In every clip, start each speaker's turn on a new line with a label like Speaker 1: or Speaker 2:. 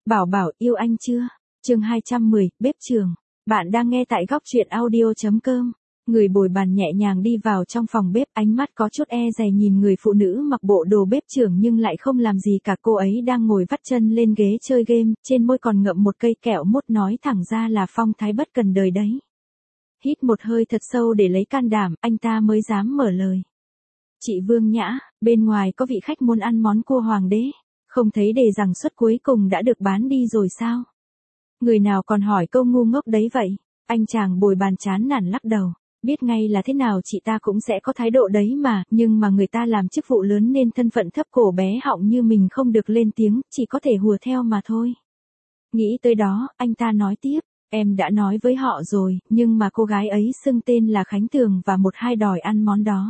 Speaker 1: Bảo Bảo yêu anh chưa? Chương 210, bếp trường. Bạn đang nghe tại góc truyện audio.com. Người bồi bàn nhẹ nhàng đi vào trong phòng bếp, ánh mắt có chút e dè nhìn người phụ nữ mặc bộ đồ bếp trưởng nhưng lại không làm gì cả. Cô ấy đang ngồi vắt chân lên ghế chơi game, trên môi còn ngậm một cây kẹo mút, nói thẳng ra là phong thái bất cần đời đấy. Hít một hơi thật sâu để lấy can đảm, anh ta mới dám mở lời. Chị Vương Nhã, bên ngoài có vị khách muốn ăn món cua hoàng đế, không thấy đề rằng suất cuối cùng đã được bán đi rồi sao? Người nào còn hỏi câu ngu ngốc đấy vậy? Anh chàng bồi bàn chán nản lắc đầu. Biết ngay là thế nào chị ta cũng sẽ có thái độ đấy mà, nhưng mà người ta làm chức vụ lớn nên thân phận thấp cổ bé họng như mình không được lên tiếng, chỉ có thể hùa theo mà thôi. Nghĩ tới đó, anh ta nói tiếp, em đã nói với họ rồi, nhưng mà cô gái ấy xưng tên là Khánh Tường và một hai đòi ăn món đó.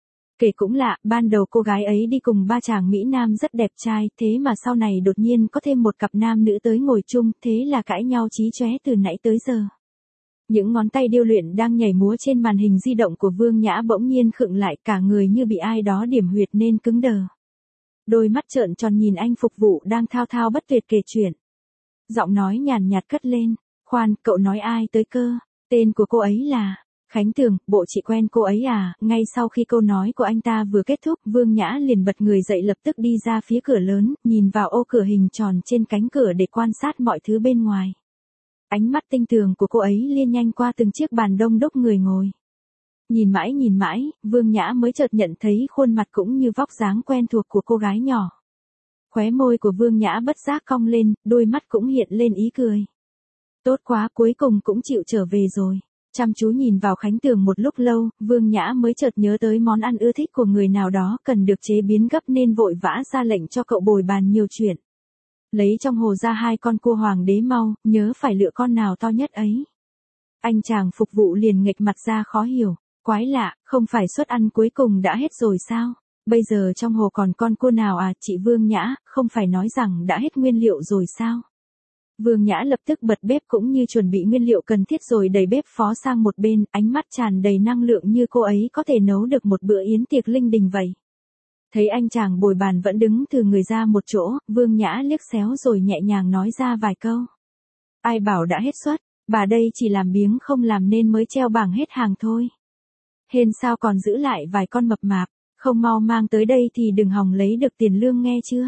Speaker 1: Kể cũng lạ, ban đầu cô gái ấy đi cùng ba chàng Mỹ Nam rất đẹp trai, thế mà sau này đột nhiên có thêm một cặp nam nữ tới ngồi chung, thế là cãi nhau chí chóe từ nãy tới giờ. Những ngón tay điêu luyện đang nhảy múa trên màn hình di động của Vương Nhã bỗng nhiên khựng lại, cả người như bị ai đó điểm huyệt nên cứng đờ. Đôi mắt trợn tròn nhìn anh phục vụ đang thao thao bất tuyệt kể chuyện. Giọng nói nhàn nhạt cất lên, khoan, cậu nói ai tới cơ? Tên của cô ấy là Khánh Tường, bộ chị quen cô ấy à? Ngay sau khi câu nói của anh ta vừa kết thúc, Vương Nhã liền bật người dậy, lập tức đi ra phía cửa lớn, nhìn vào ô cửa hình tròn trên cánh cửa để quan sát mọi thứ bên ngoài. Ánh mắt tinh tường của cô ấy liên nhanh qua từng chiếc bàn đông đúc người ngồi. Nhìn mãi, Vương Nhã mới chợt nhận thấy khuôn mặt cũng như vóc dáng quen thuộc của cô gái nhỏ. Khóe môi của Vương Nhã bất giác cong lên, đôi mắt cũng hiện lên ý cười. Tốt quá, cuối cùng cũng chịu trở về rồi. Chăm chú nhìn vào Khánh Tường một lúc lâu, Vương Nhã mới chợt nhớ tới món ăn ưa thích của người nào đó cần được chế biến gấp nên vội vã ra lệnh cho cậu bồi bàn nhiều chuyện. Lấy trong hồ ra 2 con cua hoàng đế mau, nhớ phải lựa con nào to nhất ấy. Anh chàng phục vụ liền nghệch mặt ra khó hiểu, quái lạ, không phải suất ăn cuối cùng đã hết rồi sao? Bây giờ trong hồ còn con cua nào à? Chị Vương Nhã, không phải nói rằng đã hết nguyên liệu rồi sao? Vương Nhã lập tức bật bếp cũng như chuẩn bị nguyên liệu cần thiết rồi đẩy bếp phó sang một bên, ánh mắt tràn đầy năng lượng như cô ấy có thể nấu được một bữa yến tiệc linh đình vậy. Thấy anh chàng bồi bàn vẫn đứng thừ người ra một chỗ, Vương Nhã liếc xéo rồi nhẹ nhàng nói ra vài câu. Ai bảo đã hết suất, bà đây chỉ làm biếng không làm nên mới treo bảng hết hàng thôi. Hên sao còn giữ lại vài con mập mạp, không mau mang tới đây thì đừng hòng lấy được tiền lương nghe chưa?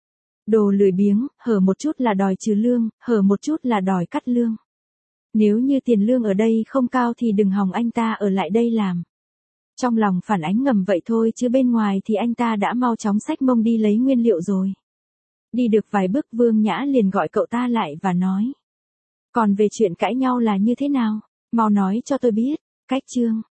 Speaker 1: Đồ lười biếng, hở một chút là đòi trừ lương, hở một chút là đòi cắt lương. Nếu như tiền lương ở đây không cao thì đừng hòng anh ta ở lại đây làm. Trong lòng phản ánh ngầm vậy thôi chứ bên ngoài thì anh ta đã mau chóng xách mông đi lấy nguyên liệu rồi. Đi được vài bước Vương Nhã liền gọi cậu ta lại và nói. Còn về chuyện cãi nhau là như thế nào? Mau nói cho tôi biết. Cách chương.